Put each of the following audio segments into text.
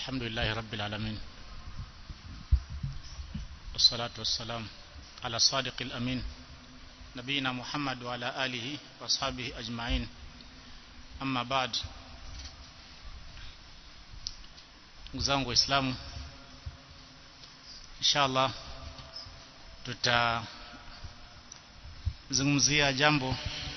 الحمد لله رب العالمين والصلاة والسلام على الصادق الأمين نبينا محمد وعلى آله وأصحابه أجمعين أما بعد. Mzangu Waislamu, inshallah tutazungumzia jambo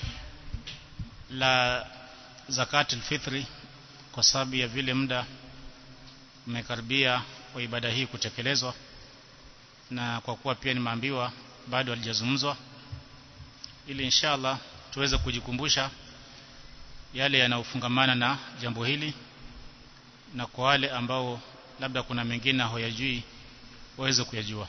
la zakatul fitri kwa sababu ya vile muda umekaribia wa ibada hii kutekelezwa, na kwa kuwa pia nimeambiwa bado halijazungumzwa, ili inshallah tuweze kujikumbusha yale yanayofungamana na jambo hili, na kwa wale ambao labda kuna mengine hawajui waweze kuyajua.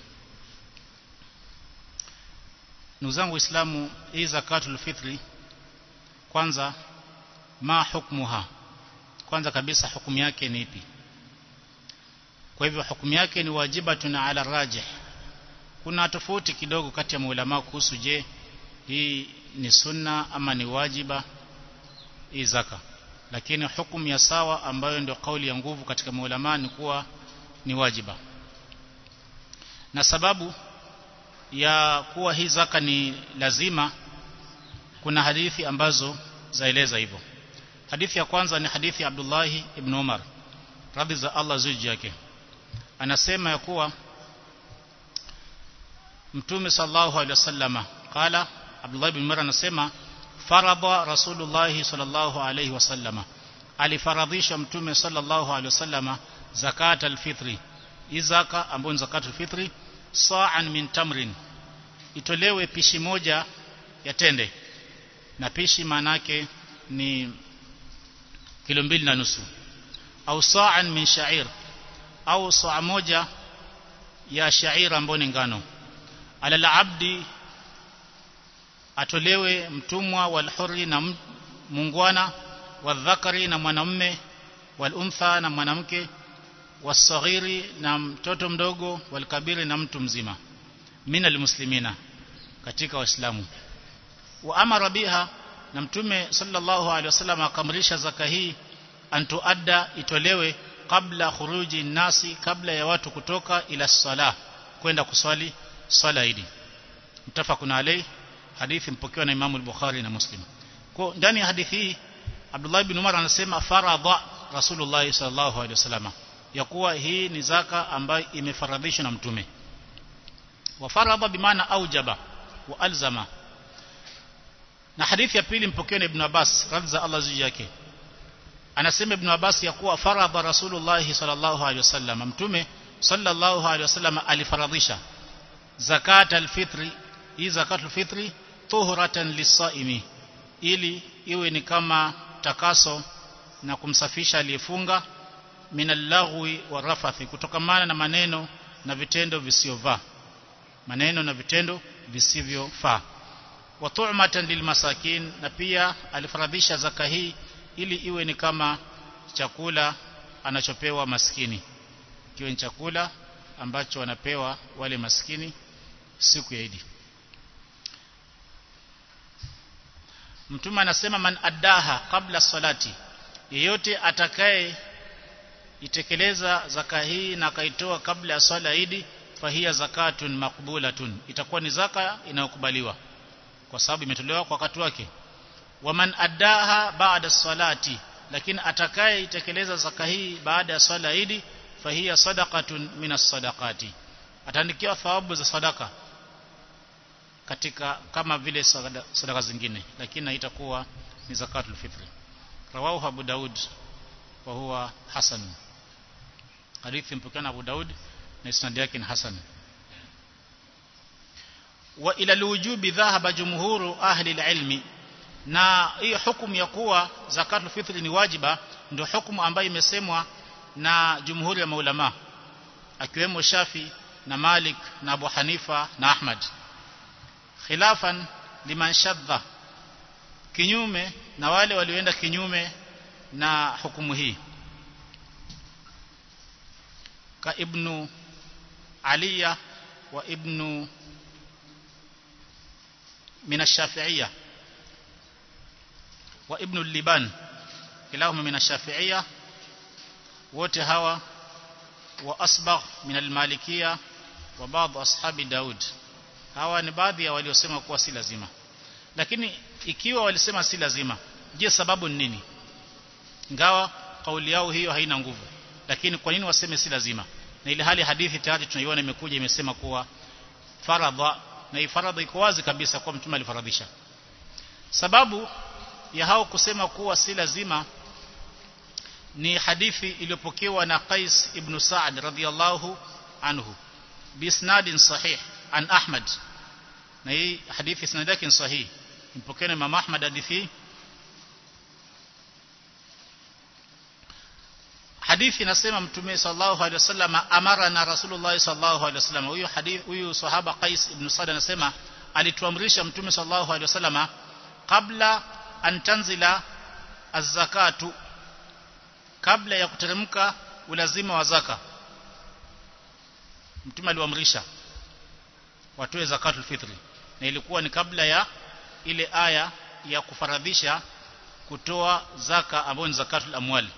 Ndugu zangu Waislamu, hii zakatul fitri, kwanza ma hukmuha, kwanza kabisa hukumu yake ni ipi? Kwa hivyo hukumu yake ni wajibatun ala rajih. Kuna tofauti kidogo kati ya maulama kuhusu je, hii ni sunna ama ni wajiba hii zaka, lakini hukumu ya sawa ambayo ndio kauli ya nguvu katika maulama ni kuwa ni wajiba. Na sababu ya kuwa hii zaka ni lazima, kuna hadithi ambazo zaeleza hivyo. Hadithi ya kwanza ni hadithi ya Abdullah ibn Umar radhi za Allah juu yake, anasema ya kuwa Mtume sallallahu alaihi wasallam qala, Abdullah ibn Umar anasema farada Rasulullah sallallahu alaihi wasallam, alifaradhisha Mtume sallallahu alaihi wasallam zakat al-fitri, izaka ambayo ni zakatul fitri, sa'an min tamrin, itolewe pishi moja ya tende, na pishi manake ni kilo 2.5, au sa'an min sha'ir, au saa moja ya sha'ir ambayo ni ngano, ala abdi, atolewe mtumwa, wal hurri na mungwana, wal dhakari na mwanamume, wal untha na mwanamke, wasaghiri na mtoto mdogo, wal kabiri na mtu mzima, minal muslimina, katika waislamu. Wa amara biha, na Mtume sallallahu alaihi wasallam akamrisha zaka hii antuadda, itolewe kabla khuruji nasi, kabla ya watu kutoka ila sala, kwenda kuswali swala idi. Mtafaqun alayhi, hadithi mpokewa na Imam al-Bukhari na Muslim. Kwa ndani ya hadithi hii Abdullah ibn Umar anasema faradha Rasulullah sallallahu alaihi wasallam, ya kuwa hii ni zaka ambayo imefaradhishwa na Mtume. Wa faradha bimaana aujaba wa alzama. Na hadithi ya pili mpokewa na Ibn Abbas radhi za Allah juu yake, anasema Ibn Abbas ya kuwa faradha Rasulullah sallallahu alaihi wasallam, Mtume sallallahu alaihi wasallam alifaradhisha zakat al-fitri, hii zakatul fitri, tuhuratan lisaimi, ili iwe ni kama takaso na kumsafisha aliyefunga, minal-laghwi warafathi, kutokamana na maneno na vitendo visivyofaa, maneno na vitendo visivyofaa, wa tu'matan lilmasakin, na pia alifaradhisha zaka hii ili iwe ni kama chakula anachopewa maskini, kiwe ni chakula ambacho wanapewa wale maskini siku ya Idi. Mtume anasema man addaha qabla salati, yeyote atakaye itekeleza zaka hii na kaitoa kabla ya swala Idi, fahiya zakatun maqbulatun, itakuwa ni zaka inayokubaliwa kwa sababu imetolewa kwa wakati wake. Wa man addaha ba'da salati, lakini atakaye itekeleza zaka hii baada ya swala Idi, fahiya sadaqatun minas sadaqati, ataandikiwa thawabu za sadaka katika kama vile sadaka zingine, lakini haitakuwa ni zakatul fitri. Rawahu Abu Daud wa huwa hasan, hadithi mpokea na Abu Daud na isnad yake ni hasan. Wa ila alwujubi dhahaba jumhuru ahli alilmi, na hii hukumu ya kuwa zakatul fitri ni wajiba ndio hukumu ambayo imesemwa na jumhuri ya maulama, akiwemo Shafi na Malik na Abu Hanifa na Ahmad, khilafan liman shadda, kinyume na wale walioenda kinyume na hukumu hii, ka Ibn Aliya wa Ibn min ash-Shafi'iyya wa Ibn al-Liban, kilahuma min ash-Shafi'iyya, wote hawa wa Asbagh min al-Malikiyya wa baadhi ashabi Daud. Hawa ni baadhi ya waliosema kuwa si lazima. Lakini ikiwa walisema si lazima, je, sababu ni nini? Ingawa kauli yao hiyo haina nguvu, lakini kwa nini waseme si lazima? Na ile hali hadithi tayari tunaiona imekuja imesema kuwa faradha, na hii faradha iko wazi kabisa kwa mtume alifaradhisha. Sababu ya hao kusema kuwa si lazima ni hadithi iliyopokewa na Qais ibn Sa'd radhiyallahu anhu bisnadin sahih an Ahmad, na hii hadithi sanad yake ni sahih, mpokea Imam Ahmad hadithi. Hadithi inasema mtume sallallahu alaihi wasallam amara na Rasulullah sallallahu alaihi wasallam. Huyu sahaba Qais ibn Sa'd anasema alituamrisha mtume sallallahu alaihi wasallam kabla an tanzila az-zakatu, kabla ya kuteremka ulazima wa zaka, mtume aliwaamrisha watoe zakatul fitri, na ilikuwa ni kabla ya ile aya ya kufaradhisha kutoa zaka ambayo ni zakatul amwali.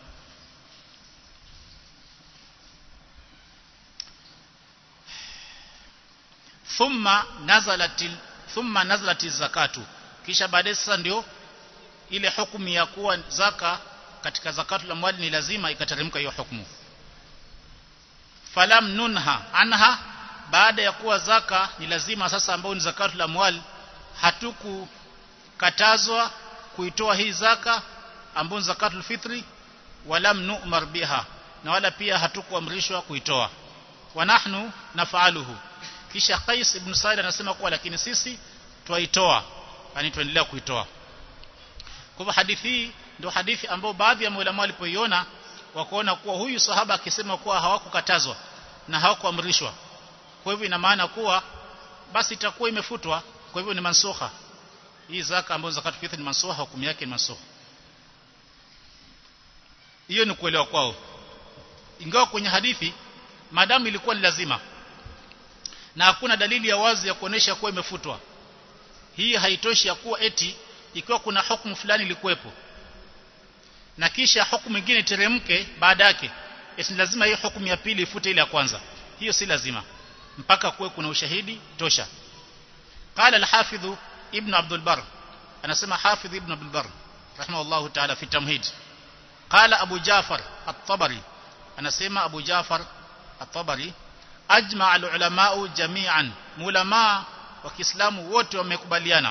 thumma nazalat zakatu, kisha baadaye sasa ndio ile hukumu ya kuwa zaka katika zakatul amwali ni lazima ikateremka hiyo hukumu. Falam nunha anha, baada ya kuwa zaka ni lazima sasa ambayo ni zakatul amwali, hatukukatazwa kuitoa hii zaka ambayo ni zakatul fitri, walam nu'mar biha, na wala pia hatukuamrishwa kuitoa. Wa nahnu naf'aluhu, kisha Qais ibn Sa'id anasema kuwa lakini sisi tuaitoa, yani tuendelea kuitoa. Kwa hivyo hadithi hii ndio hadithi ambayo baadhi ya maulama walipoiona wakaona kuwa huyu sahaba akisema kuwa hawakukatazwa na hawakuamrishwa, kwa hivyo ina maana kuwa basi itakuwa imefutwa, kwa hivyo ni mansukha. Hii zaka ambayo zakatul fitr ni mansukha, hukumu yake ni mansukha. Hiyo ni kuelewa kwao. Ingawa kwenye hadithi madamu ilikuwa ni lazima na hakuna dalili ya wazi ya kuonesha kuwa imefutwa, hii haitoshi ya kuwa eti ikiwa kuna hukumu fulani ilikuwepo na kisha hukumu nyingine teremke baada yake, eti lazima hiyo hukumu ya pili ifute ile ya kwanza. Hiyo si lazima mpaka kuwe kuna ushahidi tosha. Qala al-Hafidh Ibn Abdul Barr, anasema Hafidh Ibn Abdul Barr rahimahullah ta'ala fi Tamhid. Qala Abu Ja'far at-Tabari, anasema Abu Ja'far at-Tabari, ajma al-ulama'u jami'an, ulama wa Kiislamu wote wamekubaliana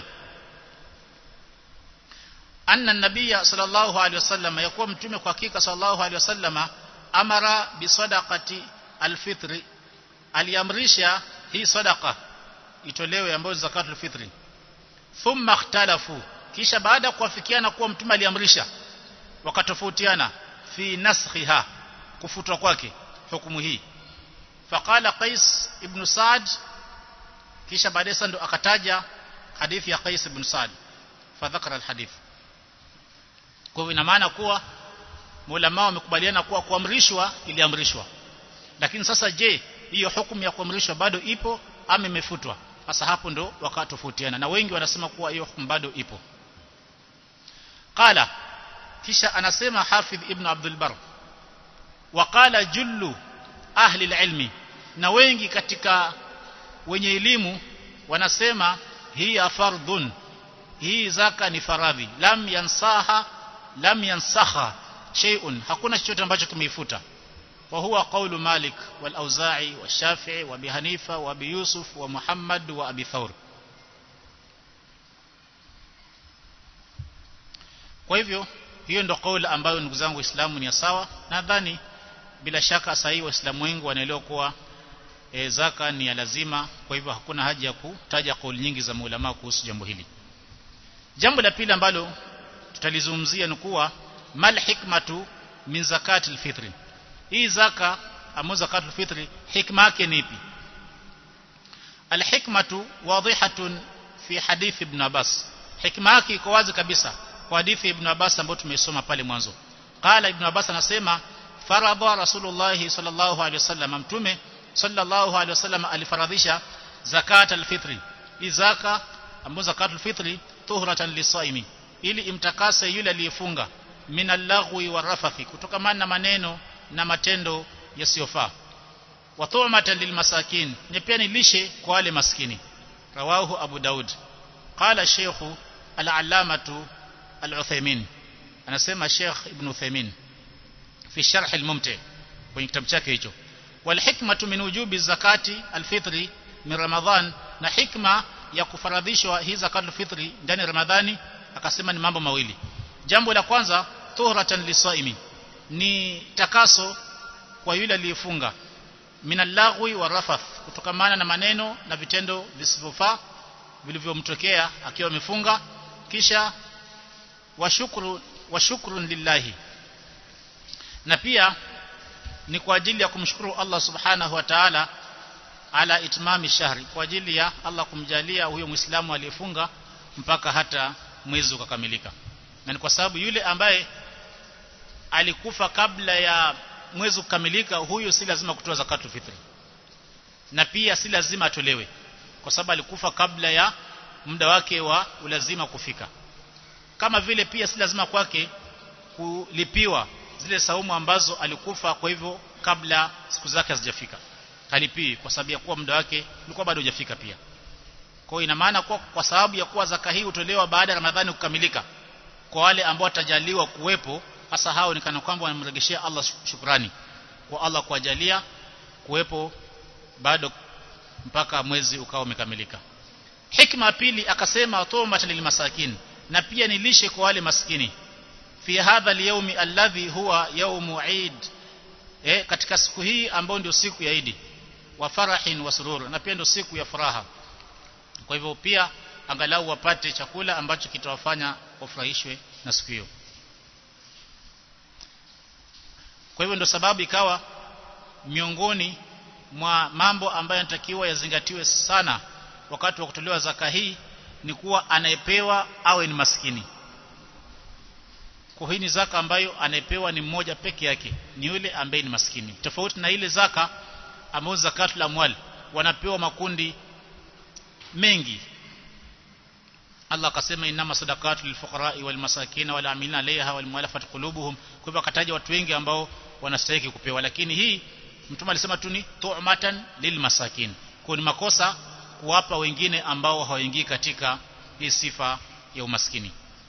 anna an-nabiy sallallahu alayhi wasallam, yakuwa mtume kwa hakika sallallahu alayhi wasallam amara bi sadaqati al-fitri, aliamrisha hii sadaqa itolewe ambayo zakatul fitri. Thumma ikhtalafu, kisha baada ya kuafikiana kuwa mtume aliamrisha wakatofautiana fi naskhiha, kufutwa kwake hukumu hii. Faqala Qais ibn Sa'd, kisha baadaye ndo akataja hadithi ya Qais ibn Sa'd, fadhakara alhadith. Kwa hivyo ina maana kuwa maulama wamekubaliana kuwa kuamrishwa iliamrishwa, lakini sasa je, hiyo hukumu ya kuamrishwa bado ipo ama imefutwa? Sasa hapo ndo wakatofautiana, na wengi wanasema kuwa hiyo hukumu bado ipo. Qala, kisha anasema Hafidh Ibn Abdul Barr, waqala jullu ahli alilmi, na wengi katika wenye elimu wanasema hii fardhun, hii zaka ni faradhi, lam yansakha shay'un, hakuna chochote ambacho kimeifuta. Wa huwa qawlu Malik wal Auza'i wa Shafi'i wa Abi Hanifa wa Abi Yusuf wa Muhammad wa Abi Thawr. Kwa hivyo hiyo ndio kauli ambayo ndugu zangu Waislamu ni sawa. Nadhani bila shaka sahihi Waislamu wengi wanaelewa kuwa zaka ni ya lazima, kwa hivyo hakuna haja ya kutaja kauli nyingi za maulama kuhusu jambo hili. Jambo la pili ambalo tutalizungumzia ni kuwa mal hikmatu min zakatil fitri, hii zaka ambayo zakatul fitri hikma yake ni ipi? Al hikmatu wadihatun fi hadith Ibn Abbas, hikma yake iko wazi kabisa kwa hadithi Ibn Abbas ambayo tumeisoma pale mwanzo. Qala Ibn Abbas anasema faradha Rasulullah sallallahu alaihi wasallam, mtume sallallahu alaihi wasallam alifaradhisha zakatul fitri, hii zaka ambayo zakatul fitri tuhratan lisaimi, ili imtakase yule aliyefunga, minal laghwi warafathi, kutokamana na maneno na matendo yasiyofaa. Wa tu'matan lilmasakin, ni pia ni lishe kwa wale maskini. Rawahu Abu Daud. Qala Sheikh al-Allamah al-Uthaymeen, anasema Sheikh Ibn Uthaymeen fi Sharh al-Mumti' kwenye kitabu chake hicho, wal hikmatu min wujubi zakati al-fitri min Ramadhan, na hikma ya kufaradhishwa hii zakatul fitri ndani ya Ramadhani akasema ni mambo mawili. Jambo la kwanza, tuhratan lisaimi, ni takaso kwa yule aliyefunga, minallagwi wa rafath, kutokamana na maneno na vitendo visivyofaa vilivyomtokea akiwa amefunga. Kisha wa shukrun lillahi, na pia ni kwa ajili ya kumshukuru Allah subhanahu wa ta'ala ala itmami shahri, kwa ajili ya Allah kumjalia huyo Muislamu aliyefunga mpaka hata mwezi ukakamilika. Na ni kwa sababu yule ambaye alikufa kabla ya mwezi kukamilika, huyo si lazima kutoa zakatul fitri, na pia si lazima atolewe kwa sababu alikufa kabla ya muda wake wa ulazima kufika. Kama vile pia si lazima kwake kulipiwa zile saumu ambazo alikufa kwa hivyo kabla siku zake hazijafika, halipii kwa sababu ya kuwa muda wake ulikuwa bado hujafika pia. Kwa hiyo ina maana kwa sababu ya kuwa zaka hii utolewa baada ya Ramadhani kukamilika, kwa wale ambao watajaliwa kuwepo, hasa hao ni kana kwamba wanamregeshea Allah shukrani kwa Allah kuwajalia kuwepo bado mpaka mwezi ukao umekamilika. Hikma pili akasema tu'matan lilmasakin, na pia ni lishe kwa wale maskini, fi hadha al-yawmi alladhi huwa yawmu Eid, katika siku hii ambayo ndio siku ya Eid, wa farahin wa surur, na pia ndio siku ya furaha. Kwa hivyo pia angalau wapate chakula ambacho kitawafanya wafurahishwe na siku hiyo. Kwa hivyo ndio sababu ikawa miongoni mwa mambo ambayo yanatakiwa yazingatiwe sana wakati wa kutolewa zaka hii ni kuwa anayepewa awe ni maskini. Kwa hii ni zaka ambayo anayepewa ni mmoja peke yake, ni yule ambaye ni maskini, tofauti na ile zaka ambayo zakatul amwal wanapewa makundi mengi. Allah akasema inama sadaqatu lilfuqara'i walmasakin wal amilina 'alayha wal mu'allafati qulubuhum, kwa hivyo akataja watu wengi ambao wanastahili kupewa, lakini hii Mtume alisema tu ni tu'matan lilmasakin, kwa ni makosa kuwapa wengine ambao hawaingii katika hii sifa ya umaskini.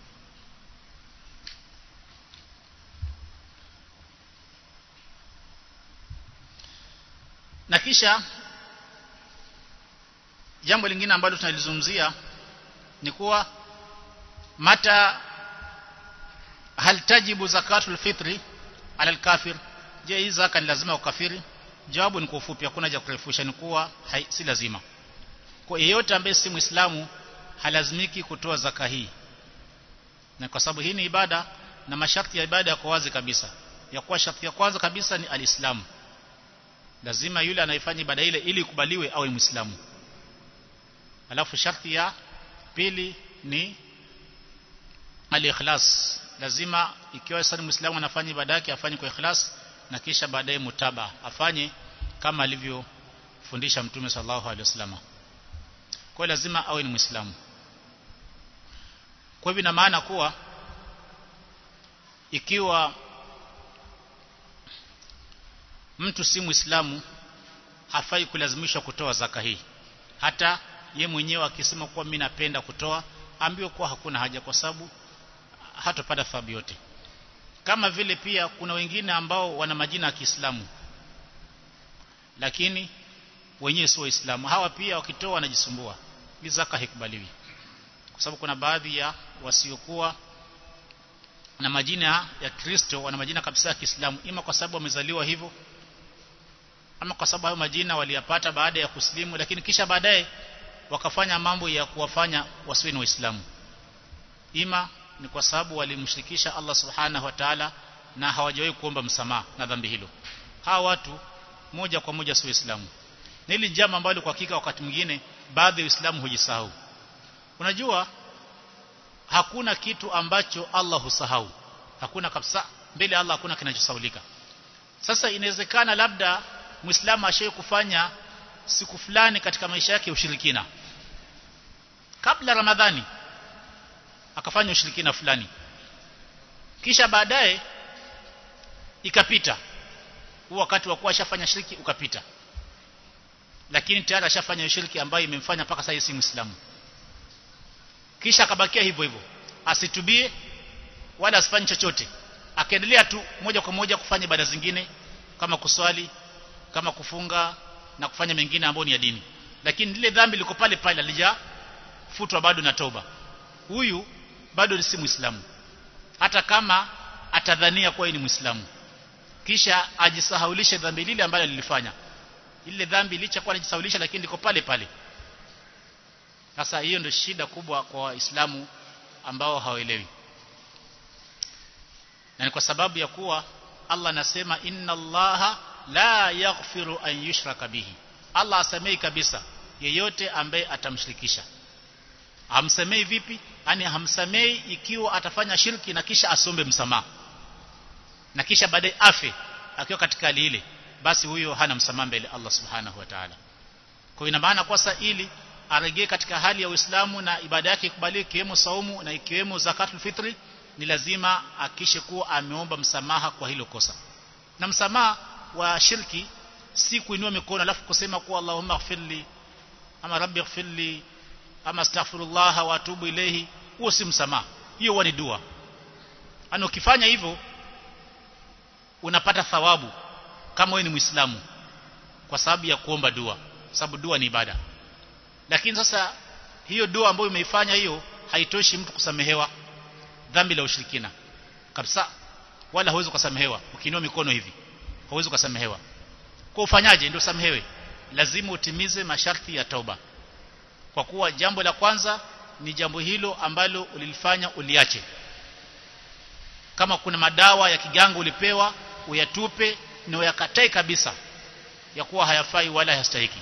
Na kisha jambo lingine ambalo tunalizungumzia ni kuwa mata hal tajibu zakatul fitri ala al-kafir, je hii zaka ni lazima kwa kafiri? Jawabu ni kwa ufupi, hakuna haja kurefusha, ni kuwa si lazima. Kwa yeyote ambaye si Muislamu halazimiki kutoa zaka hii, na kwa sababu hii ni ibada na masharti ya ibada yako wazi kabisa, ya kuwa sharti ya kwanza kabisa ni alislamu. Lazima yule anayefanya ibada ile ili ikubaliwe awe Muislamu. Alafu sharti ya pili ni al-ikhlas, lazima ikiwa sasa Muislamu anafanya ibada yake afanye kwa ikhlas, na kisha baadaye mutaba afanye kama alivyofundisha Mtume sallallahu alaihi wasallam. Kwa lazima awe ni Muislamu. Kwa hivyo ina maana kuwa ikiwa mtu si Muislamu hafai kulazimishwa kutoa zaka hii, hata ye mwenyewe akisema kuwa mimi napenda kutoa, ambiwe kuwa hakuna haja, kwa sababu hatapata thawabu yote. Kama vile pia kuna wengine ambao wana majina ya Kiislamu lakini wenyewe sio Waislamu, hawa pia wakitoa wanajisumbua, hii zaka haikubaliwi, kwa sababu kuna baadhi ya wasiokuwa na majina ya Kristo wana majina kabisa ya Kiislamu, ima kwa sababu wamezaliwa hivyo, ama kwa sababu hayo majina waliyapata baada ya kuslimu, lakini kisha baadaye wakafanya mambo ya kuwafanya wasiwe ni Waislamu. Ima ni kwa sababu walimshirikisha Allah subhanahu wa ta'ala na hawajawahi kuomba msamaha na dhambi hilo. Hawa watu moja kwa moja sio Waislamu. Na hili jambo ambalo kwa hakika wakati mwingine baadhi ya Waislamu hujisahau. Unajua hakuna kitu ambacho Allah husahau, hakuna kabisa. Mbele Allah hakuna kinachosahaulika. Sasa inawezekana labda Muislamu ashaye kufanya siku fulani katika maisha yake ushirikina kabla Ramadhani, akafanya ushirikina fulani, kisha baadaye ikapita huo wakati wa kuwa ashafanya shirki ukapita, lakini tayari ashafanya shirki ambayo imemfanya mpaka sasa si Muislamu, kisha akabakia hivyo hivyo, asitubie wala asifanye chochote, akaendelea tu moja kwa moja kufanya ibada zingine kama kuswali, kama kufunga na kufanya mengine ambayo ni ya dini, lakini lile dhambi liko pale pale halijafutwa bado na toba, huyu bado si Muislamu, hata kama atadhania kuwa ni Muislamu, kisha ajisahaulishe dhambi lile ambalo lilifanya. Ile dhambi licha kwa anajisahaulisha, lakini liko pale pale. Sasa hiyo ndio shida kubwa kwa Waislamu ambao hawaelewi, na ni kwa sababu ya kuwa Allah anasema inna Allaha la yaghfiru an yushraka bihi, Allah asamei kabisa yeyote ambaye atamshirikisha. Hamsamei vipi? Yani hamsamei ikiwa atafanya shirki na kisha asombe msamaha na kisha baadaye afe akiwa katika hali ile, basi huyo hana msamaha mbele Allah subhanahu wa ta'ala. Kwa ina maana kwa sasa ili arejee katika hali ya Uislamu na ibada yake ikubaliwe, ikiwemo saumu na ikiwemo zakatul fitri, ni lazima akishe kuwa ameomba msamaha kwa hilo kosa. Na msamaha wa shirki si kuinua mikono alafu kusema kuwa Allahumma ighfirli ama rabbi ighfirli ama astaghfirullah wa atubu ilayhi, huo si msamaha, hiyo ni dua. Ana ukifanya hivyo unapata thawabu kama wewe ni Muislamu kwa sababu ya kuomba dua, sababu dua ni ibada. Lakini sasa hiyo dua ambayo umeifanya hiyo haitoshi mtu kusamehewa dhambi la ushirikina kabisa, wala huwezi kusamehewa ukiinua mikono hivi, huwezi kusamehewa. Kwa ufanyaje ndio samehewe? Lazima utimize masharti ya tauba, kwa kuwa jambo la kwanza ni jambo hilo ambalo ulilifanya uliache. Kama kuna madawa ya kiganga ulipewa, uyatupe na uyakatae kabisa ya kuwa hayafai wala hayastahiki,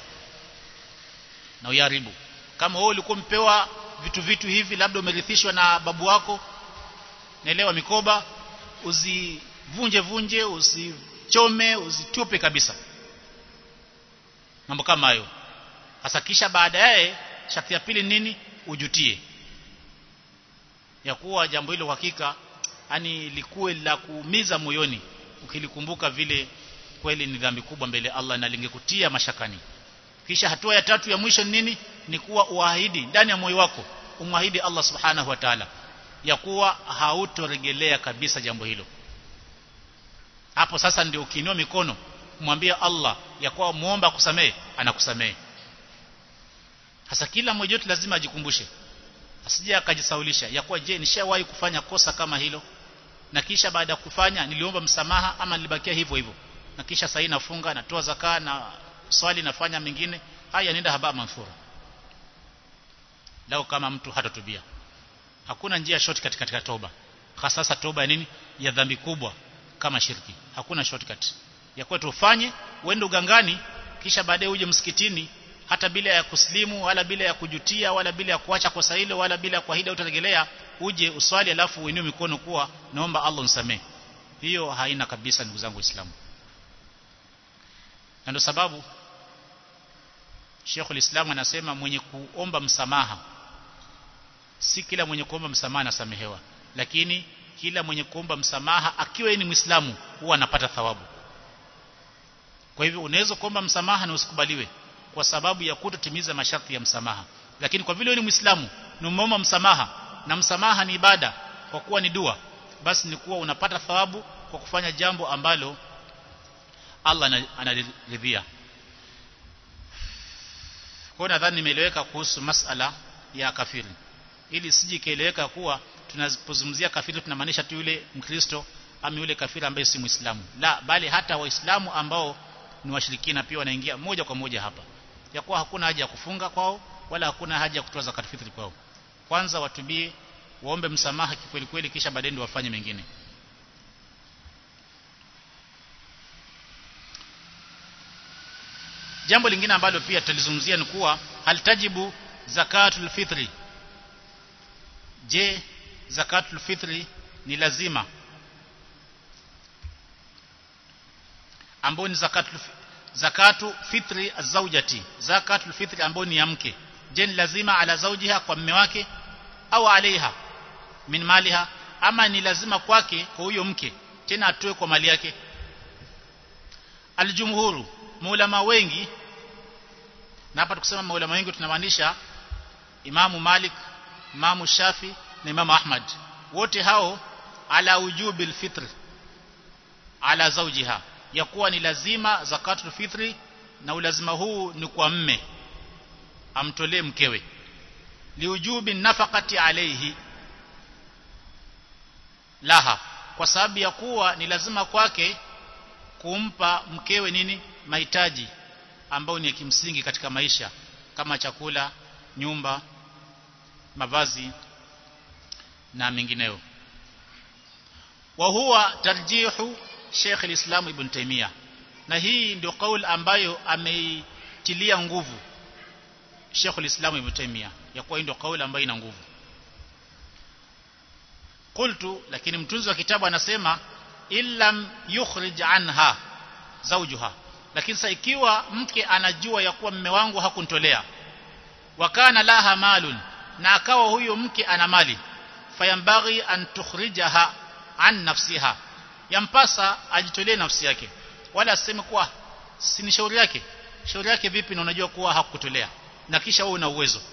na uyaribu. Kama wewe ulikuwa mpewa vitu hivi, labda umerithishwa na babu wako, naelewa, mikoba, usivunje, usichome, usitupe kabisa, mambo kama hayo. Hasa kisha baadaye sharti ya pili nini? Ujutie ya kuwa jambo hilo hakika yani likuwe la kuumiza moyoni, ukilikumbuka vile kweli ni dhambi kubwa mbele Allah na lingekutia mashakani. Kisha hatua ya tatu ya mwisho nini? Ni kuwa uahidi ndani ya moyo wako, umwahidi Allah subhanahu wa ta'ala ya kuwa hautorejelea kabisa jambo hilo. Hapo sasa ndio ukiinua mikono kumwambia Allah ya kuwa muomba kusamehe, anakusamehe. Hasa kila mmoja wetu lazima ajikumbushe, asije akajisaulisha ya kuwa je, nishawahi kufanya kosa kama hilo, na kisha baada ya kufanya niliomba msamaha ama nilibakia hivyo hivyo, na kisha sasa nafunga, natoa zaka na swali, nafanya mengine haya, nenda haba manfura. Lao kama mtu hatatubia, hakuna njia shortcut katika toba, hasa toba ya nini? Ya dhambi kubwa kama shirki. Hakuna shortcut ya kwa tufanye uende ugangani kisha baadaye uje msikitini hata bila ya kuslimu wala bila ya kujutia wala bila ya kuacha kosa hilo wala bila ya kuahidi utarejelea, uje uswali alafu uinue mikono kuwa naomba Allah unisamehe. Hiyo haina kabisa, ndugu zangu Waislamu. Na ndio sababu Sheikhul Islam anasema mwenye kuomba msamaha, si kila mwenye kuomba msamaha anasamehewa, lakini kila mwenye kuomba msamaha akiwa ni Muislamu huwa anapata thawabu. Kwa hivyo unaweza kuomba msamaha na usikubaliwe kwa sababu ya kutotimiza masharti ya msamaha, lakini kwa vile wewe ni Muislamu na umeomba msamaha, na msamaha ni ibada kwa kuwa ni dua, basi ni kuwa unapata thawabu kwa kufanya jambo ambalo Allah anaridhia. Kwa nadhani nimeeleweka kuhusu masala ya kafiri, ili sije kaeleweka kuwa tunapozungumzia kafiri tunamaanisha tu yule Mkristo ama yule kafiri ambaye si Muislamu. La, bali hata Waislamu ambao ni washirikina pia wanaingia moja kwa moja hapa, ya kuwa hakuna haja ya kufunga kwao wala hakuna haja ya kutoa zakat fitri kwao. Kwanza watubie, waombe msamaha kikweli kweli, kisha baadaye ndio wafanye mengine. Jambo lingine ambalo pia tutalizungumzia ni kuwa halitajibu zakatul fitri. Je, zakatul fitri ni lazima? Ambayo ni zakatu fitri azawjati, zakatul fitri ambayo ni ya mke. Je, ni lazima ala zawjiha, kwa mume wake, au alaiha min maliha, ama ni lazima kwake kwa huyo mke tena atoe kwa mali yake? aljumhuru, maulama wengi, na hapa tukisema maulama wengi tunamaanisha Imamu Malik, Imamu Shafi na Imamu Ahmad, wote hao ala wujubil fitr ala zawjiha, ya kuwa ni lazima zakatul fitri, na ulazima huu ni kwa mme amtolee mkewe, liujubi nafaqati alayhi laha, kwa sababu ya kuwa ni lazima kwake kumpa mkewe nini, mahitaji ambayo ni ya kimsingi katika maisha, kama chakula, nyumba, mavazi na mengineyo. Wa huwa tarjihu Sheikh al-Islam Ibn Taymiyyah, na hii ndio kauli ambayo ameitilia nguvu Sheikh al-Islam Ibn Taymiyyah, ya kuwa ndio kauli ambayo ina nguvu. Qultu, lakini mtunzi wa kitabu anasema illam yukhrij anha zawjuha, lakini sasa ikiwa mke anajua ya kuwa mume wangu hakuntolea, wakana laha malun, na akawa huyo mke ana mali, fayambaghi an tukhrijaha an nafsiha, yampasa ajitolee nafsi yake, wala aseme kuwa si ni shauri yake. Shauri yake vipi na unajua kuwa hakukutolea na kisha wewe una uwezo?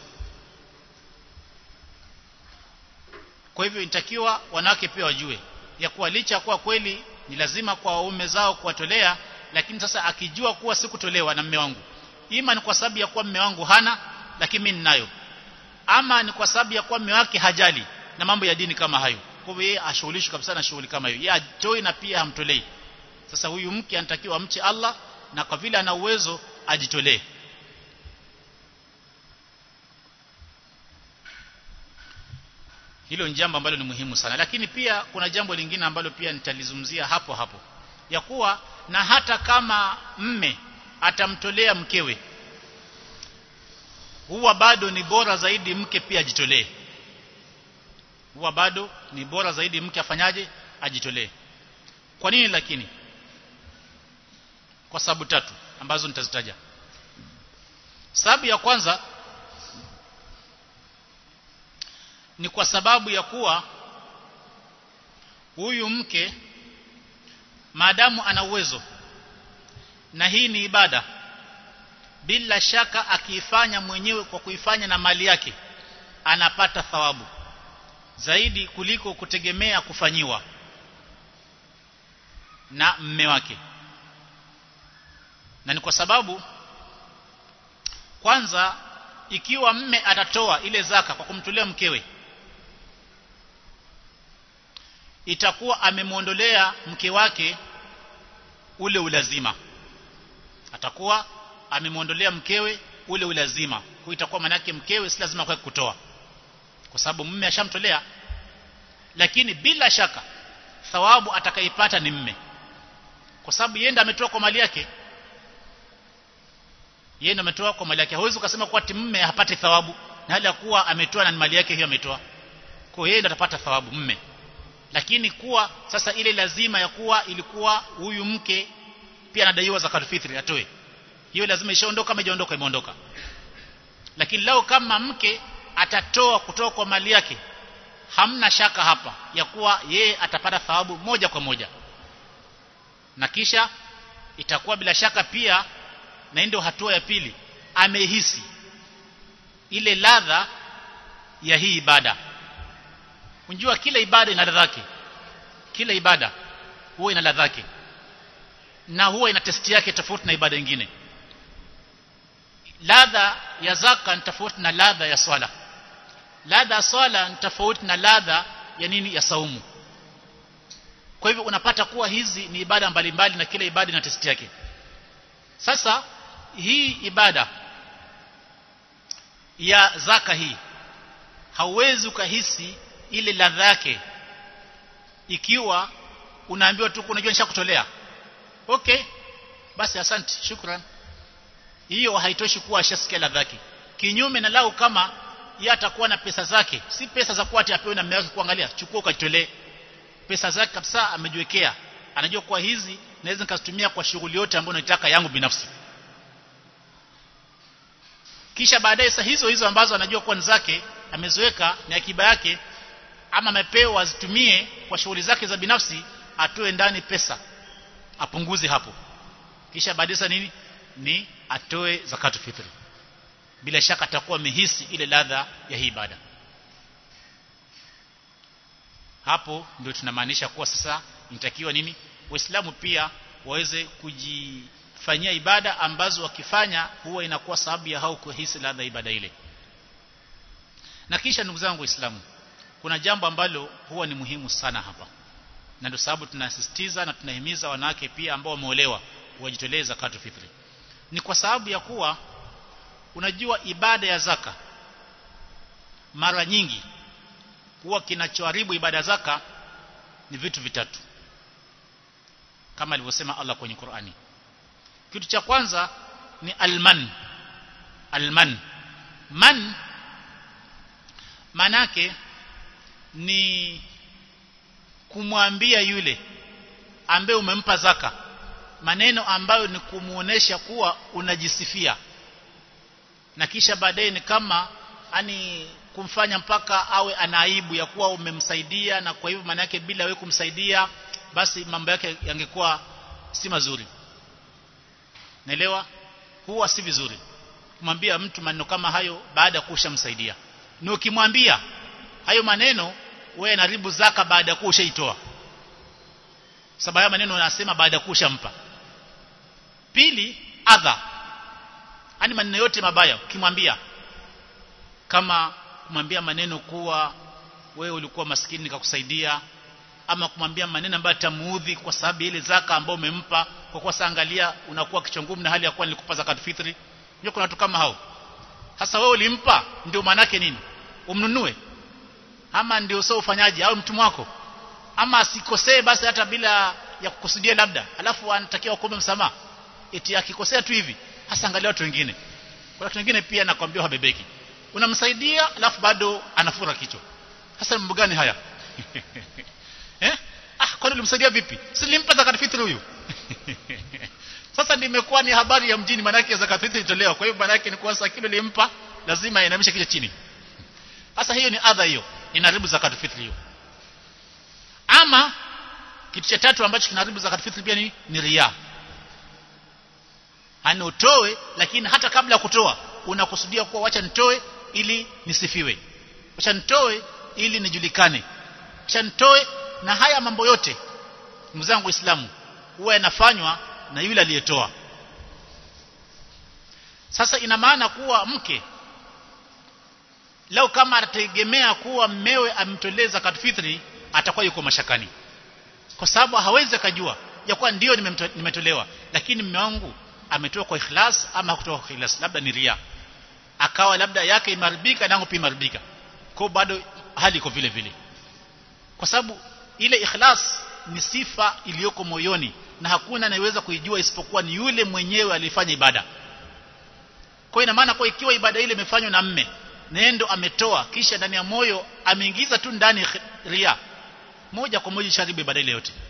Kwa hivyo inatakiwa wanawake pia wajue ya kuwa licha kuwa kweli ni lazima kwa waume zao kuwatolea, lakini sasa akijua kuwa sikutolewa na mume wangu, ima ni kwa sababu ya kuwa mume wangu hana lakini mimi ninayo, ama ni kwa sababu ya kuwa mume wake hajali na mambo ya dini kama hayo, kwa hivyo yeye ashughulishwe kabisa na shughuli kama hiyo, yeye atoi na pia hamtolei. Sasa huyu mke anatakiwa amche Allah, na kwa vile ana uwezo ajitolee. Hilo ni jambo ambalo ni muhimu sana. Lakini pia kuna jambo lingine ambalo pia nitalizungumzia hapo hapo, ya kuwa na hata kama mme atamtolea mkewe, huwa bado ni bora zaidi mke pia ajitolee. Huwa bado ni bora zaidi mke afanyaje? Ajitolee. Kwa nini? Lakini kwa sababu tatu ambazo nitazitaja. Sababu ya kwanza ni kwa sababu ya kuwa huyu mke maadamu ana uwezo, na hii ni ibada, bila shaka akiifanya mwenyewe kwa kuifanya na mali yake, anapata thawabu zaidi kuliko kutegemea kufanyiwa na mme wake. Na ni kwa sababu kwanza, ikiwa mme atatoa ile zaka kwa kumtolea mkewe, itakuwa amemuondolea mke wake ule ulazima, atakuwa amemuondolea mkewe ule ulazima. Kwa itakuwa maana yake mkewe si lazima kwake kutoa, kwa sababu mume ashamtolea. Lakini bila shaka thawabu atakaipata ni mume, kwa sababu yeye ndiye ametoa kwa mali yake. Yeye ndiye ametoa kwa mali yake. Hawezi ukasema kwa ati mume hapati thawabu na hali ya kuwa ametoa na mali yake hiyo ametoa. Kwa yeye ndiye atapata thawabu mume. Lakini kuwa sasa ile lazima ya kuwa ilikuwa huyu mke pia anadaiwa zakatul fitri atoe, hiyo lazima ishaondoka, kama ijaondoka imeondoka. Lakini lao kama mke atatoa kutoka kwa mali yake, hamna shaka hapa ya kuwa yeye atapata thawabu moja kwa moja, na kisha itakuwa bila shaka pia, na ndio hatua ya pili, amehisi ile ladha ya hii ibada. Unajua kila ibada ina ladha yake, kila ibada huwa ina ladha yake, na huwa ina testi yake tofauti na ibada nyingine. Ladha ya zaka ni tofauti na ladha ya swala, ladha ya swala ni tofauti na ladha ya nini, ya saumu. Kwa hivyo unapata kuwa hizi ni ibada mbalimbali na kila ibada ina testi yake. Sasa hii ibada ya zaka hii hauwezi ukahisi ile ladha yake ikiwa unaambiwa tu unajua nishakutolea, okay basi asante shukran. Hiyo haitoshi kuwa ashasikia ladha yake. Kinyume na lao kama yeye atakuwa na pesa zake, si pesa za kuwa ati apewe na mume wake kuangalia, chukua ukajitolee. Pesa zake kabisa amejiwekea, anajua kwa hizi naweza nikazitumia kwa shughuli yote ambayo nataka yangu binafsi. Kisha baadaye saa hizo ambazo anajua kwa zake ameziweka na akiba yake, ama amepewa azitumie kwa shughuli zake za binafsi, atoe ndani pesa apunguze hapo. kisha baadaye nini ni atoe zakatu fitri, bila shaka atakuwa amehisi ile ladha ya hii ibada. Hapo ndio tunamaanisha kuwa sasa inatakiwa nini Waislamu pia waweze kujifanyia ibada ambazo wakifanya huwa inakuwa sababu ya hao kuhisi ladha ibada ile. Na kisha ndugu zangu Waislamu, kuna jambo ambalo huwa ni muhimu sana hapa, na ndio sababu tunasisitiza na tunahimiza wanawake pia ambao wameolewa wajitolee zakatu fitri. Ni kwa sababu ya kuwa unajua ibada ya zaka mara nyingi huwa kinachoharibu ibada ya zaka ni vitu vitatu, kama alivyosema Allah kwenye Qur'ani. Kitu cha kwanza ni alman. Man manake ni kumwambia yule ambaye umempa zaka maneno ambayo ni kumuonesha kuwa unajisifia, na kisha baadaye ni kama kumfanya mpaka awe anaibu ya kuwa umemsaidia, na kwa hivyo maana yake bila wewe kumsaidia basi mambo yake yangekuwa si mazuri. Naelewa huwa si vizuri kumwambia mtu maneno kama hayo baada ya kushamsaidia. Na ukimwambia hayo maneno wewe unaharibu zaka baada ya kushaitoa, sababu ya maneno unasema baada ya kushampa. Pili, adha, maneno yote mabaya ukimwambia, kama kumwambia maneno kuwa wewe ulikuwa maskini nikakusaidia, ama kumwambia maneno ambayo tamuudhi kwa sababu ile zaka ambayo umempa, kwa kuwa angalia unakuwa kichongumu na hali ya kuwa nilikupa zakat fitri. Ndio kuna watu kama hao. Sasa wewe ulimpa, ndio maana yake nini? Umnunue? Ama ndio sio ufanyaji au mtumwa wako? Ama asikosee basi hata bila ya kukusudia labda, alafu anatakiwa kuomba msamaha eti akikosea tu hivi. Hasa angalia watu wengine. Kwa watu wengine pia nakwambia habebeki. Unamsaidia alafu bado anafura kichwa. Hasa mambo gani haya? Kwani ulimsaidia vipi? Silimpa zakat fitri huyu. Sasa nimekuwa ni habari ya mjini, maana yake zakat fitri itolewa. Kwa hiyo maana yake ni kwa sasa kile nilimpa lazima inamisha kichwa chini. Sasa hiyo ni adha, hiyo inaharibu zakat fitri hiyo. Ama kitu cha tatu ambacho kinaharibu zakat fitri pia ni riya. Utoe, lakini hata kabla ya kutoa unakusudia kuwa wacha nitoe ili nisifiwe, wacha nitoe ili nijulikane, wacha nitoe. Na haya mambo yote ndugu zangu Waislamu huwa yanafanywa na yule aliyetoa. Sasa ina maana kuwa mke lao kama atategemea kuwa mmewe amtolee zakat fitri, atakuwa yuko mashakani, kwa sababu hawezi kujua ya kuwa ndio nimetolewa, lakini mume wangu ametoa kwa ikhlas ama hakutoa kwa ikhlas, labda ni riya, akawa labda yake imaribika na yangu pia imaribika, kwa bado hali iko vile vile, kwa sababu ile ikhlas ni sifa iliyoko moyoni na hakuna anayeweza kuijua isipokuwa ni yule mwenyewe alifanya ibada. Kwa ina maana kwa ikiwa ibada ile imefanywa na mme nendo ametoa, kisha ndani ya moyo ameingiza tu ndani riya, moja kwa moja sharibu ibada ile yote,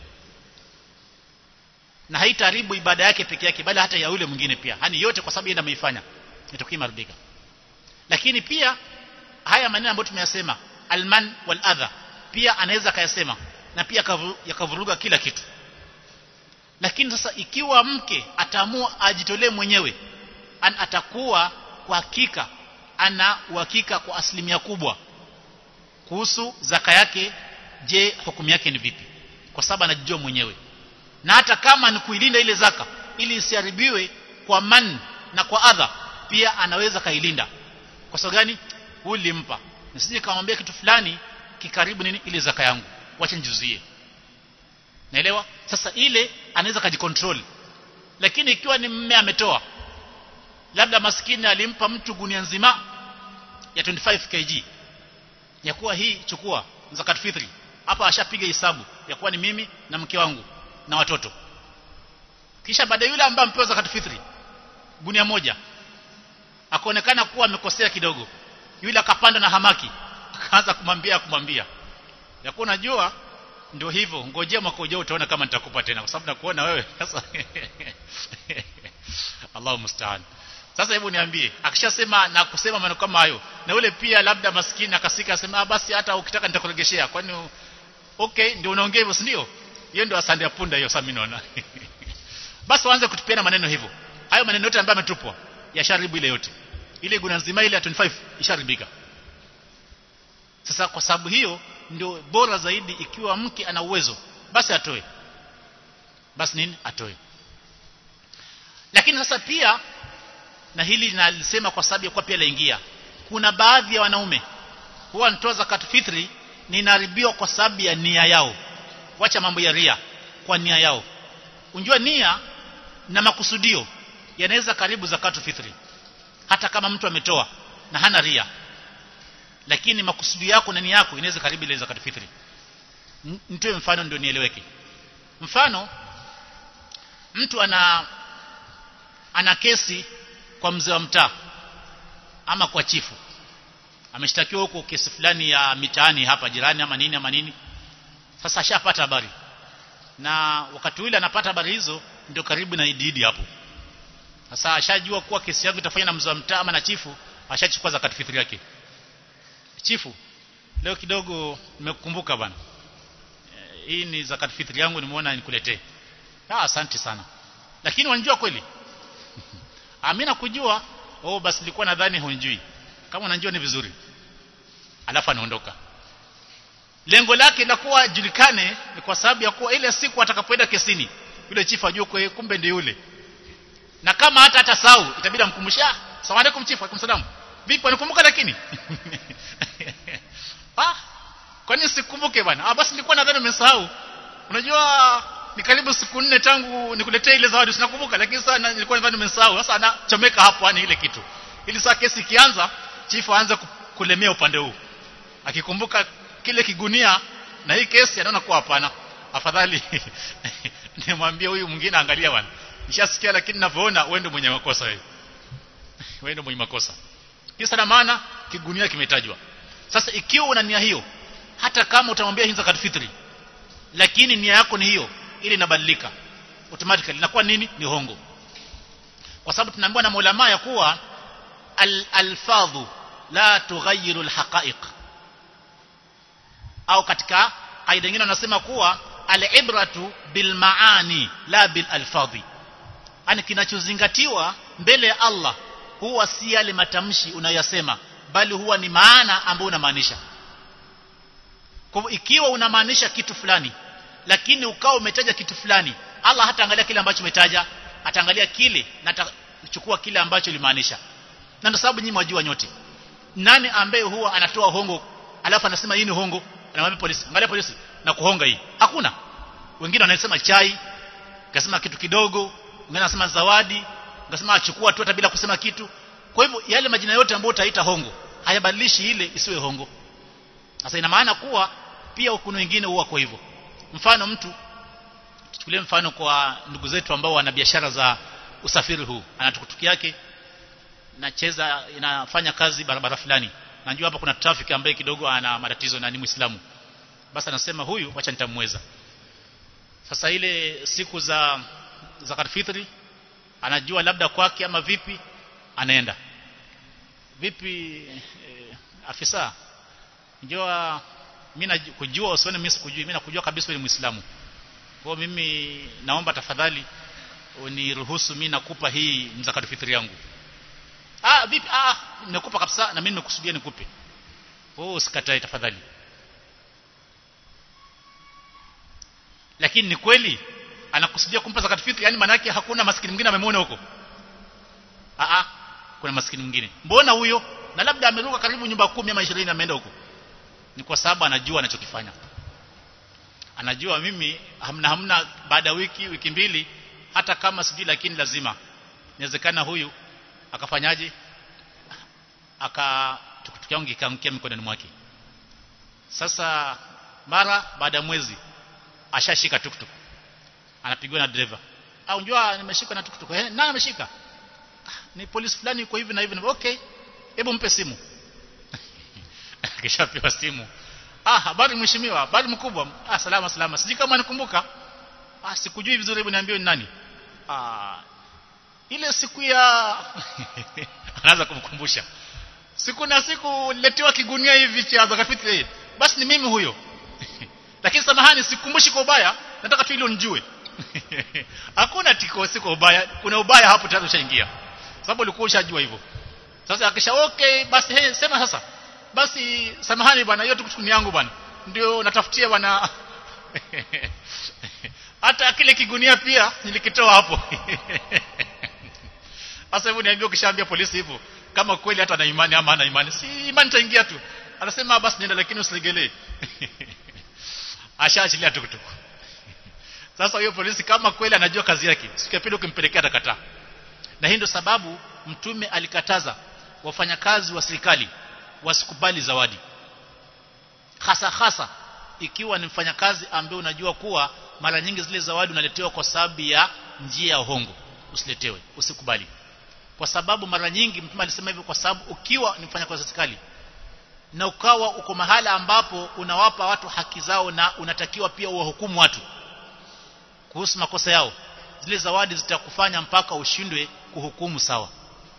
na haitaharibu ibada yake peke yake bali hata ya yule mwingine pia, yote kwa sababu yeye ndiye ameifanya, itokee marudika. Lakini pia haya maneno ambayo tumeyasema alman wal adha pia anaweza kayasema na pia yakavuruga kila kitu. Lakini sasa ikiwa mke ataamua ajitolee mwenyewe, atakuwa kwa hakika ana uhakika kwa asilimia kubwa kuhusu zaka yake. Je, hukumu yake ni vipi? Kwa sababu anajijua mwenyewe, na hata kama ni kuilinda ile zaka ili isiharibiwe kwa man na kwa adha, pia anaweza kailinda. Kwa sababu gani? Ulimpa, nisije kamwambia kitu fulani kikaribu ile zaka yangu, wacha nijuzie. Naelewa? Sasa ile anaweza kujicontrol. Lakini ikiwa ni mume ametoa, labda maskini alimpa mtu gunia nzima ya 25 kg ya kuwa hii chukua zakat fitri, hapa ashapiga hesabu ya kuwa ni mimi na mke wangu na watoto. Kisha baada yule ambaye ampewa zakat fitri gunia moja akaonekana kuwa amekosea kidogo, yule akapanda na hamaki, akaanza kumwambia ya kuwa unajua ndio hivyo, ngojea mwaka ujao utaona kama nitakupa tena, kwa sababu nakuona wewe sasa. Allahu musta'an. Sasa hebu niambie, akishasema na kusema maneno kama hayo, na yule pia labda maskini akasika asema basi hata ukitaka nitakuregeshea, kwani okay ndio unaongea hivyo, si ndio? Hiyo ndio asante ya punda hiyo. Sasa mimi naona basi waanze kutupiana maneno hivyo. Hayo maneno yote ambayo ametupwa yasharibu ile yote, ile guna nzima ile ya 25 isharibika. Sasa kwa sababu hiyo ndio bora zaidi, ikiwa mke ana uwezo basi atoe, basi nini atoe. Lakini sasa pia, na hili nalisema kwa sababu ya kwa pia laingia, kuna baadhi ya wanaume huwa wanatoa zakat fitri ni inaharibiwa kwa sababu ya nia yao. Wacha mambo ya ria, kwa nia yao. Unjua nia na makusudio yanaweza karibu zakat fitri, hata kama mtu ametoa na hana ria, lakini makusudio yako na nia yako inaweza karibu ile zakat fitri. Nitoe mfano ndio nieleweke. Mfano, mtu ana kesi kwa mzee wa mtaa ama kwa chifu, ameshtakiwa huko kesi fulani ya mitaani hapa jirani ama nini. Sasa ashapata habari, na wakati ule anapata habari hizo ndio karibu na Idi hapo. Sasa ashajua kuwa kesi yake itafanya na mzee wa mtaa ama na chifu, ashachukua zakat fitri yake. Chifu, leo kidogo nimekukumbuka bwana, hii ni zakat fitri yangu, nimeona nikuletee. Asante sana, lakini wanijua kweli? Mimi nakujua. Basi nilikuwa nadhani hunijui. Kama unanijua ni vizuri. Alafu anaondoka. Lengo lake la kuwa julikane ni kwa sababu ya kuwa ile siku atakapoenda kesini yule chifu ajue kumbe ndio yule. Na kama hata atasahau itabidi amkumbushe, "Asalamu alaykum chifu." "Alaykum salaam." "Vipi unikumbuka lakini?" Kwa nini sikumbuke bwana? Basi nilikuwa nadhani nimesahau. Unajua ni karibu siku 4 tangu nikuletee ile zawadi, sinakumbuka, lakini sasa nilikuwa nadhani nimesahau. Sasa anachomeka hapo yani ile kitu. Ili saa kesi ikianza, chifu aanze kulemea upande huu. Akikumbuka kile kigunia na hii kesi, anaona kwa hapana, afadhali nimwambie huyu mwingine angalia bwana. Nishasikia, lakini ninavyoona wewe ndio mwenye makosa wewe. Wewe ndio mwenye makosa. Kisa na maana kigunia kimetajwa. Sasa ikiwa una nia hiyo, hata kama utamwambia hii zakat fitri, lakini nia yako ni hiyo, ili inabadilika automatically, inakuwa nini? Ni hongo. Kwa sababu tunaambiwa na maulama ya kuwa al-alfadhu la tughayyiru al-haqa'iq, au katika kaida nyingine wanasema kuwa al-ibratu bil maani la bil alfadhi. Yani kinachozingatiwa mbele ya Allah huwa si yale matamshi unayosema, bali huwa ni maana ambayo unamaanisha. Kwa hivyo ikiwa unamaanisha kitu fulani lakini ukao umetaja kitu fulani, Allah hataangalia kile ambacho umetaja, ataangalia kile na atachukua kile ambacho ulimaanisha. Na ndio sababu nyinyi mwajua nyote, nani ambaye huwa anatoa hongo alafu anasema hii ni hongo, anamwambia polisi, angalia polisi na kuhonga hii? Hakuna. Wengine wanasema chai, kasema kitu kidogo, wengine wanasema zawadi, ngasema achukua tu hata bila kusema kitu. Kwa hivyo yale majina yote ambayo utaita hongo hayabadilishi ile isiwe hongo. Sasa ina maana kuwa pia kuna wengine huwa kwa hivyo. Mfano, mtu tuchukulie mfano kwa ndugu zetu ambao wana biashara za usafiri huu, ana tukutuki yake nacheza inafanya kazi barabara fulani, najua hapa kuna traffic ambaye kidogo ana matatizo na ni Muislamu, basi anasema huyu acha nitamweza. Sasa ile siku za zakat fitri anajua labda kwake ama vipi, anaenda vipi, afisa njoo mimi nakujua, usione mimi sikujui, mimi nakujua kabisa wewe ni Muislamu, kwa mimi naomba tafadhali uniruhusu mimi nakupa hii zakat fitri yangu. Vipi? Nimekupa kabisa na mimi nimekusudia nikupe. Usikatae tafadhali. Lakini ni kweli anakusudia kumpa zakat fitri, yani maana yake hakuna maskini mwingine amemwona huko. Kuna maskini mwingine. Mbona huyo? Na labda ameruka karibu nyumba 10 ama 20 ameenda huko. Ni kwa sababu anajua anachokifanya. Anajua mimi hamna baada wiki mbili, hata kama sijui, lakini lazima inawezekana huyu akafanyaje, tukutuki yangu ikaangukia mikononi mwake. Sasa mara baada ya mwezi ashashika tuktuk, anapigwa na driver, unajua nimeshika na tuktuk. Nani ameshika? Ni polisi fulani yuko hivi na hivi. Okay, hebu mpe simu. Kishapewa simu, habari mheshimiwa, habari mkubwa, salama, sijui kama nikumbuka, sikujui vizuri, hebu niambie ni nani. Ile siku ya anaanza kumkumbusha, siku niletewa kigunia hivi cha zakat fitri, basi ni mimi huyo. Lakini samahani, sikumbushi kwa ubaya, nataka tu ile unijue. Hakuna tikosi kwa ubaya, kuna ubaya hapo tayari ushaingia. Sababu ulikuwa ushajua hivyo. Sasa akisha okay basi sema sasa. Basi samahani bwana, hiyo tukuni yangu bwana. Ndio natafutia bwana. Hata kile kigunia pia nilikitoa hapo. Sasa hebu niambie, ukishaambia polisi hivyo, kama kweli hata na imani ama hana imani, si imani taingia tu. Anasema basi nenda, lakini usilegelee. Ashaachilia tukutuku. Sasa huyo polisi kama kweli anajua kazi yake, siku ya pili ukimpelekea atakataa. Na hii ndio sababu Mtume alikataza wafanyakazi wa serikali wasikubali zawadi. Hasa ikiwa ni mfanyakazi ambaye unajua kuwa mara nyingi zile zawadi unaletewa kwa sababu ya njia ya uhongo, usiletewe, usikubali. Kwa sababu mara nyingi Mtume alisema hivyo, kwa sababu ukiwa ni mfanyakazi wa serikali na ukawa uko mahala ambapo unawapa watu haki zao na unatakiwa pia uwahukumu watu kuhusu makosa yao, zile zawadi zitakufanya mpaka ushindwe kuhukumu sawa.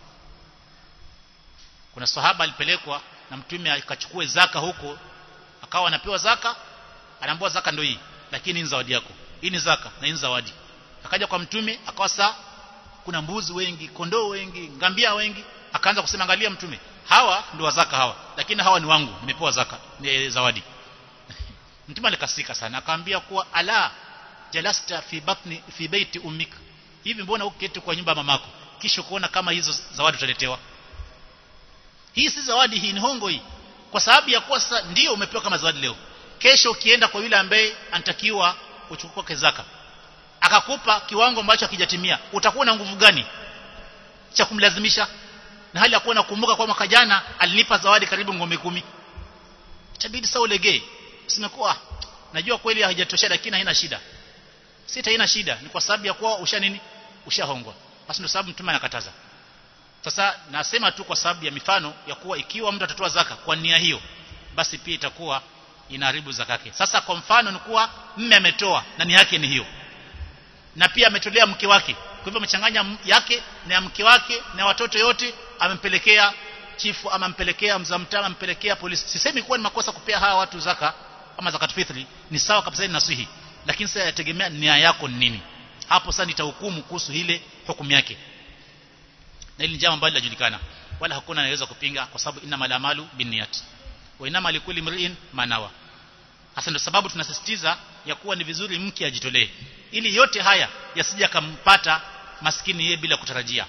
Kuna sahaba alipelekwa na Mtume akachukue zaka huko, akawa anapewa zaka, anaambiwa zaka ndio hii, lakini ni zawadi yako. Hii ni zaka na hii ni zawadi. Akaja kwa Mtume akawa kuna mbuzi wengi, kondoo wengi, ngambia wengi, akaanza kusema angalia Mtume, hawa ndio wazaka hawa, lakini hawa ni wangu, nimepewa zaka, ni zawadi. Mtume alikasika sana, akaambia kuwa ala jalasta fi baiti ummik, hivi mbona uketi kwa nyumba ya mamako kisha kuona kama hizo zawadi utaletewa? Hii si zawadi, hii ni hongo hii. Kwa sababu ya kuwa sasa ndio umepewa kama zawadi leo, kesho ukienda kwa yule ambaye anatakiwa uchukue zaka akakupa kiwango ambacho hakijatimia, utakuwa na nguvu gani cha kumlazimisha? Na hali ya kuwa nakumbuka kwa mwaka jana alinipa zawadi karibu ngombe 10. Itabidi sasa ulegee, usinakuwa najua kweli haijatosha, lakini haina shida. Haina shida, ni kwa sababu ya kuwa ushahongwa. Basi ndio sababu Mtume anakataza. Sasa nasema tu kwa sababu ya mifano ya kuwa ikiwa mtu atatoa zaka kwa nia hiyo, basi pia itakuwa inaharibu zaka yake. Sasa kwa mfano ni kuwa mume ametoa na nia yake ni hiyo, na pia ametolea mke wake, kwa hivyo amechanganya yake na ya mke wake na watoto yote, amempelekea chifu ama ampelekea mzamtaa, ampelekea polisi. Sisemi kuwa ni makosa kupea hawa watu zaka ama zakat fitri, ni sawa kabisa, ni nasihi, lakini sasa yategemea nia yako ni nini. Hapo sasa nitahukumu kuhusu ile hukumu yake, na ile jambo ambalo linajulikana wala hakuna anaweza kupinga, kwa sababu innamal a'malu binniyat wa innamal likulli imrin ma nawa. Hasa ndio sababu tunasisitiza ya kuwa ni vizuri mke ajitolee, ili yote haya yasije akampata maskini yeye bila kutarajia.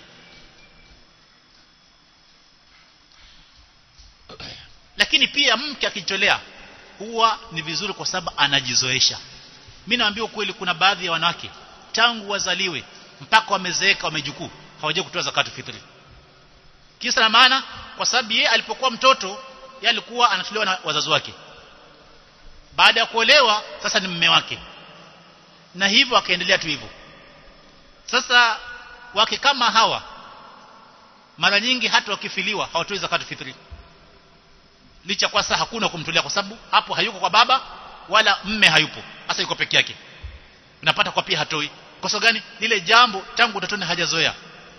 Lakini pia mke akijitolea huwa ni vizuri kwa sababu anajizoesha. Mimi naambia ukweli, kuna baadhi ya wanawake tangu wazaliwe mpaka wamezeeka wamejukuu hawaje kutoa zakatu fitri. Kisa na maana kwa sababu yeye alipokuwa mtoto yeye alikuwa anatolewa na wazazi wake, baada ya kuolewa sasa ni mume wake, na hivyo akaendelea tu hivyo. Sasa wake kama hawa mara nyingi hata wakifiliwa hawatoi zakatu fitri, licha kwa sasa hakuna kumtolea, kwa sababu hapo hayuko kwa baba wala mume hayupo, hasa yuko peke yake. Unapata kwa pia hatoi. Kwa sababu gani? Lile jambo tangu utotoni hajazoea.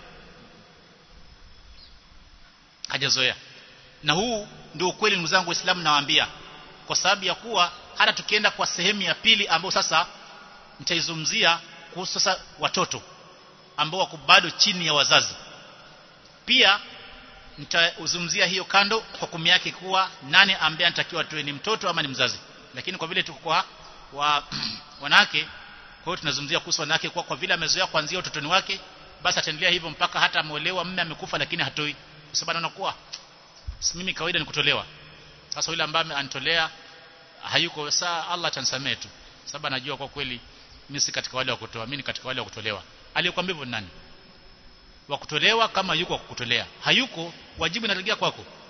Na huu ndio ukweli ndugu zangu Waislamu, nawaambia, kwa sababu ya kuwa hata tukienda kwa sehemu ya pili ambayo sasa nitaizungumzia kuhusu sasa watoto ambao wako bado chini ya wazazi, pia nitazungumzia hiyo kando hukumu yake kuwa nani ambaye anatakiwa atoe, ni mtoto ama ni mzazi. Lakini kwa vile tuko kwa wanawake, kwa hiyo tunazungumzia kuhusu wanawake kwa vile amezoea kuanzia utotoni wake, basi ataendelea hivyo mpaka hata ameolewa, mume amekufa, lakini hatoi, kwa sababu anakuwa mimi kawaida ni kutolewa. Sasa yule ambaye anatolea hayuko, saa Allah atanisamehe tu, sababu anajua kwa kweli mimi si katika wale wa kutoa, mimi ni katika wale wa kutolewa. Aliyokuambia hivyo nani? Wa kutolewa kama yuko kukutolea, hayuko wajibu inarejea kwako.